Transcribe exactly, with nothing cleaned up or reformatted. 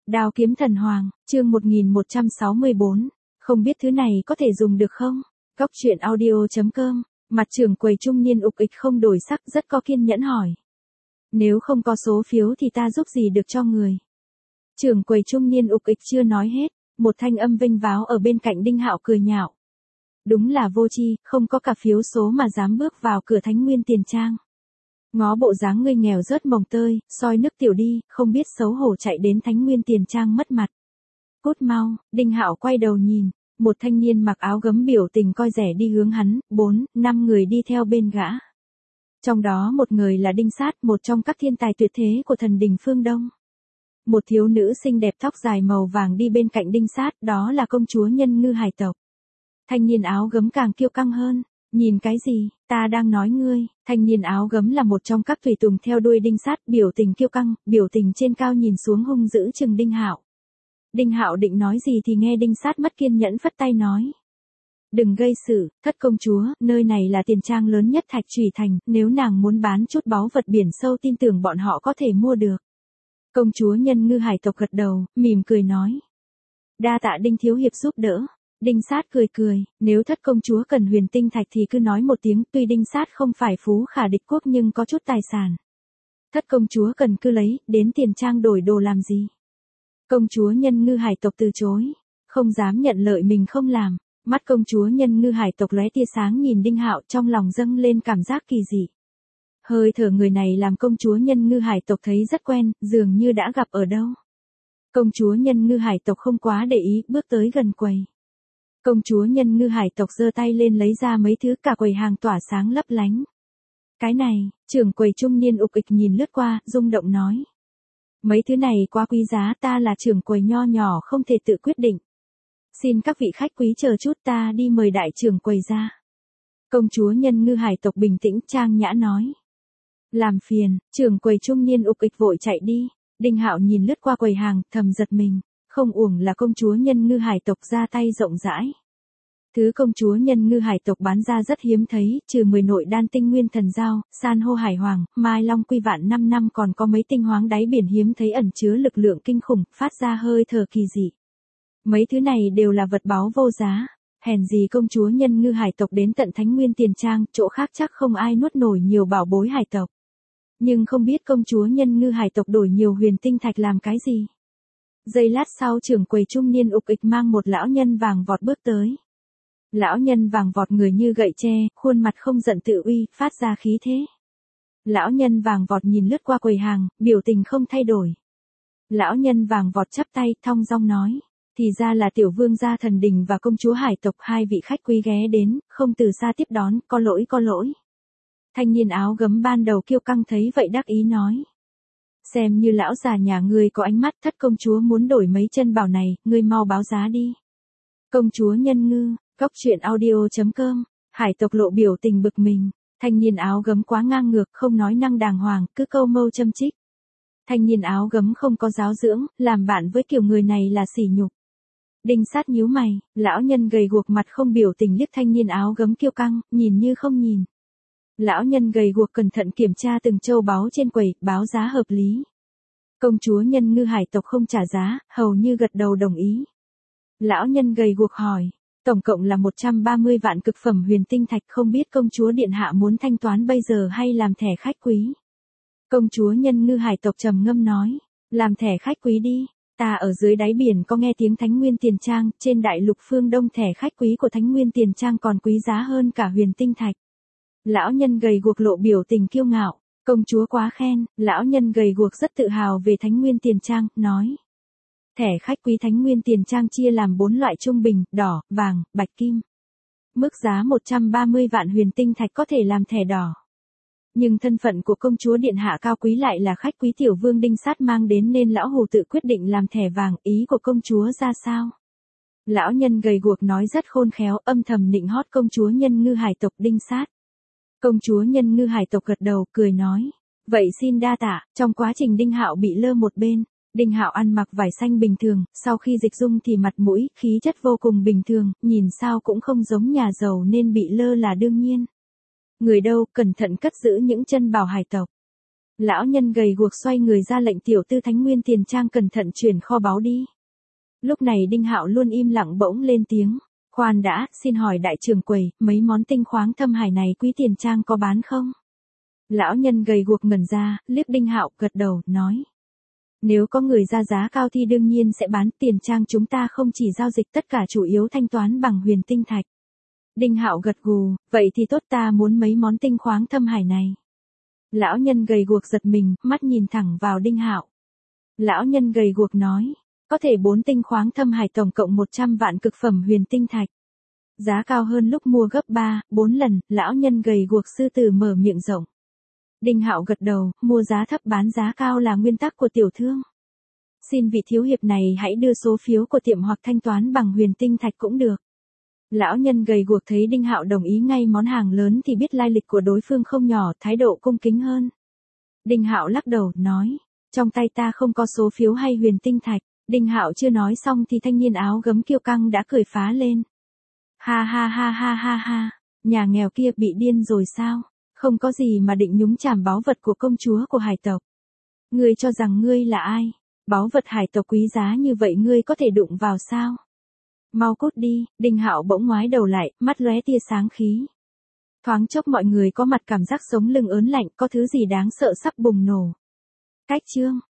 Đao kiếm thần hoàng, chương một nghìn một trăm sáu mươi bốn. Không biết thứ này có thể dùng được không? Góc truyện audio chấm com. Mặt trưởng quầy trung niên ục ịch không đổi sắc, rất có kiên nhẫn hỏi. Nếu không có số phiếu thì ta giúp gì được cho người? Trưởng quầy trung niên ục ịch chưa nói hết, một thanh âm vênh váo ở bên cạnh Đinh Hạo cười nhạo. Đúng là vô tri, không có cả phiếu số mà dám bước vào cửa Thánh Nguyên Tiền Trang. Ngó bộ dáng ngươi nghèo rớt mồng tơi, soi nước tiểu đi, không biết xấu hổ chạy đến Thánh Nguyên Tiền Trang mất mặt. Cút mau, Đinh Hạo quay đầu nhìn, một thanh niên mặc áo gấm biểu tình coi rẻ đi hướng hắn, bốn, năm người đi theo bên gã. Trong đó một người là Đinh Sát, một trong các thiên tài tuyệt thế của thần đình phương Đông. Một thiếu nữ xinh đẹp tóc dài màu vàng đi bên cạnh Đinh Sát, đó là công chúa Nhân Ngư Hải tộc. Thanh niên áo gấm càng kiêu căng hơn. Nhìn cái gì, ta đang nói ngươi. Thanh niên áo gấm là một trong các tùy tùng theo đuôi Đinh Sát, biểu tình kiêu căng, biểu tình trên cao nhìn xuống hung dữ chừng Đinh Hạo. Đinh Hạo định nói gì thì nghe Đinh Sát mất kiên nhẫn phất tay nói. Đừng gây sự, thất công chúa, nơi này là tiền trang lớn nhất Thạch Trùy Thành, nếu nàng muốn bán chút báu vật biển sâu tin tưởng bọn họ có thể mua được. Công chúa Nhân Ngư Hải tộc gật đầu, mỉm cười nói. Đa tạ Đinh thiếu hiệp giúp đỡ. Đinh Sát cười cười, nếu thất công chúa cần huyền tinh thạch thì cứ nói một tiếng, tuy Đinh Sát không phải phú khả địch quốc nhưng có chút tài sản. Thất công chúa cần cứ lấy, đến tiền trang đổi đồ làm gì? Công chúa Nhân Ngư Hải tộc từ chối, không dám nhận lợi mình không làm. Mắt công chúa Nhân Ngư Hải tộc lóe tia sáng nhìn Đinh Hạo, trong lòng dâng lên cảm giác kỳ dị. Hơi thở người này làm công chúa Nhân Ngư Hải tộc thấy rất quen, dường như đã gặp ở đâu. Công chúa Nhân Ngư Hải tộc không quá để ý, bước tới gần quầy. Công chúa Nhân Ngư Hải tộc giơ tay lên lấy ra mấy thứ, cả quầy hàng tỏa sáng lấp lánh. Cái này, trưởng quầy trung niên ục ịch nhìn lướt qua, rung động nói. Mấy thứ này quá quý giá, ta là trưởng quầy nho nhỏ không thể tự quyết định. Xin các vị khách quý chờ chút, ta đi mời đại trưởng quầy ra. Công chúa Nhân Ngư Hải tộc bình tĩnh trang nhã nói. Làm phiền, trưởng quầy trung niên ục ịch vội chạy đi. Đinh Hạo nhìn lướt qua quầy hàng, thầm giật mình. Không uổng là công chúa Nhân Ngư Hải tộc ra tay rộng rãi. Thứ công chúa Nhân Ngư Hải tộc bán ra rất hiếm thấy, trừ mười nội đan tinh nguyên thần giao, san hô hải hoàng, mai long quy vạn năm năm còn có mấy tinh hoáng đáy biển hiếm thấy ẩn chứa lực lượng kinh khủng, phát ra hơi thở kỳ dị. Mấy thứ này đều là vật báu vô giá, hèn gì công chúa Nhân Ngư Hải tộc đến tận Thánh Nguyên Tiền Trang, chỗ khác chắc không ai nuốt nổi nhiều bảo bối hải tộc. Nhưng không biết công chúa Nhân Ngư Hải tộc đổi nhiều huyền tinh thạch làm cái gì. Giây lát sau trưởng quầy trung niên ục ịch mang một lão nhân vàng vọt bước tới. Lão nhân vàng vọt người như gậy tre, khuôn mặt không giận tự uy, phát ra khí thế. Lão nhân vàng vọt nhìn lướt qua quầy hàng, biểu tình không thay đổi. Lão nhân vàng vọt chắp tay, thong dong nói. Thì ra là tiểu vương gia thần đình và công chúa hải tộc, hai vị khách quý ghé đến, không từ xa tiếp đón, có lỗi có lỗi. Thanh niên áo gấm ban đầu kiêu căng thấy vậy đắc ý nói. Xem như lão già nhà ngươi có ánh mắt, thất công chúa muốn đổi mấy chân bảo này, ngươi mau báo giá đi. Công chúa Nhân Ngư, góc truyện audio chấm com, hải tộc lộ biểu tình bực mình, thanh niên áo gấm quá ngang ngược, không nói năng đàng hoàng, cứ câu mâu châm chích. Thanh niên áo gấm không có giáo dưỡng, làm bạn với kiểu người này là sỉ nhục. Đinh Sát nhíu mày, lão nhân gầy guộc mặt không biểu tình liếc thanh niên áo gấm kiêu căng, nhìn như không nhìn. Lão nhân gầy guộc cẩn thận kiểm tra từng châu báu trên quầy, báo giá hợp lý. Công chúa Nhân Ngư Hải tộc không trả giá, hầu như gật đầu đồng ý. Lão nhân gầy guộc hỏi, tổng cộng là một trăm ba mươi vạn cực phẩm huyền tinh thạch, không biết công chúa điện hạ muốn thanh toán bây giờ hay làm thẻ khách quý. Công chúa Nhân Ngư Hải tộc trầm ngâm nói, làm thẻ khách quý đi, ta ở dưới đáy biển có nghe tiếng Thánh Nguyên Tiền Trang, trên đại lục phương Đông thẻ khách quý của Thánh Nguyên Tiền Trang còn quý giá hơn cả huyền tinh thạch. Lão nhân gầy guộc lộ biểu tình kiêu ngạo, công chúa quá khen, lão nhân gầy guộc rất tự hào về Thánh Nguyên Tiền Trang, nói. Thẻ khách quý Thánh Nguyên Tiền Trang chia làm bốn loại trung bình, đỏ, vàng, bạch kim. Mức giá một trăm ba mươi vạn huyền tinh thạch có thể làm thẻ đỏ. Nhưng thân phận của công chúa điện hạ cao quý lại là khách quý tiểu vương Đinh Sát mang đến nên lão hù tự quyết định làm thẻ vàng, ý của công chúa ra sao? Lão nhân gầy guộc nói rất khôn khéo, âm thầm nịnh hót công chúa Nhân Ngư Hải tộc Đinh Sát. Công chúa Nhân Ngư Hải tộc gật đầu, cười nói, vậy xin đa tạ. Trong quá trình Đinh Hạo bị lơ một bên, Đinh Hạo ăn mặc vải xanh bình thường, sau khi dịch dung thì mặt mũi, khí chất vô cùng bình thường, nhìn sao cũng không giống nhà giàu nên bị lơ là đương nhiên. Người đâu, cẩn thận cất giữ những chân bảo hải tộc. Lão nhân gầy guộc xoay người ra lệnh tiểu tư Thánh Nguyên Tiền Trang cẩn thận chuyển kho báu đi. Lúc này Đinh Hạo luôn im lặng bỗng lên tiếng. Khoan đã, xin hỏi đại trưởng quầy, mấy món tinh khoáng thâm hải này Quý Tiền Trang có bán không? Lão nhân gầy guộc ngẩn ra, liếc Đinh Hạo, gật đầu, nói. Nếu có người ra giá cao thì đương nhiên sẽ bán. Tiền Trang chúng ta không chỉ giao dịch, tất cả chủ yếu thanh toán bằng huyền tinh thạch. Đinh Hạo gật gù, vậy thì tốt, ta muốn mấy món tinh khoáng thâm hải này. Lão nhân gầy guộc giật mình, mắt nhìn thẳng vào Đinh Hạo. Lão nhân gầy guộc nói, có thể bốn tinh khoáng thâm hải tổng cộng một trăm vạn cực phẩm huyền tinh thạch. Giá cao hơn lúc mua gấp ba, bốn lần. Lão nhân gầy guộc sư tử mở miệng rộng. Đinh Hạo gật đầu, mua giá thấp bán giá cao là nguyên tắc của tiểu thương. Xin vị thiếu hiệp này hãy đưa số phiếu của tiệm hoặc thanh toán bằng huyền tinh thạch cũng được. Lão nhân gầy guộc thấy Đinh Hạo đồng ý ngay món hàng lớn thì biết lai lịch của đối phương không nhỏ, thái độ cung kính hơn. Đinh Hạo lắc đầu, nói, trong tay ta không có số phiếu hay huyền tinh thạch. Đinh Hạo chưa nói xong thì thanh niên áo gấm kiêu căng đã cười phá lên. Ha ha ha ha ha ha, nhà nghèo kia bị điên rồi sao? Không có gì mà định nhúng chàm báu vật của công chúa của hải tộc. Ngươi cho rằng ngươi là ai? Báu vật hải tộc quý giá như vậy ngươi có thể đụng vào sao? Mau cút đi. Đinh Hạo bỗng ngoái đầu lại, mắt lóe tia sáng khí. Thoáng chốc mọi người có mặt cảm giác sống lưng ớn lạnh, có thứ gì đáng sợ sắp bùng nổ. Cách chương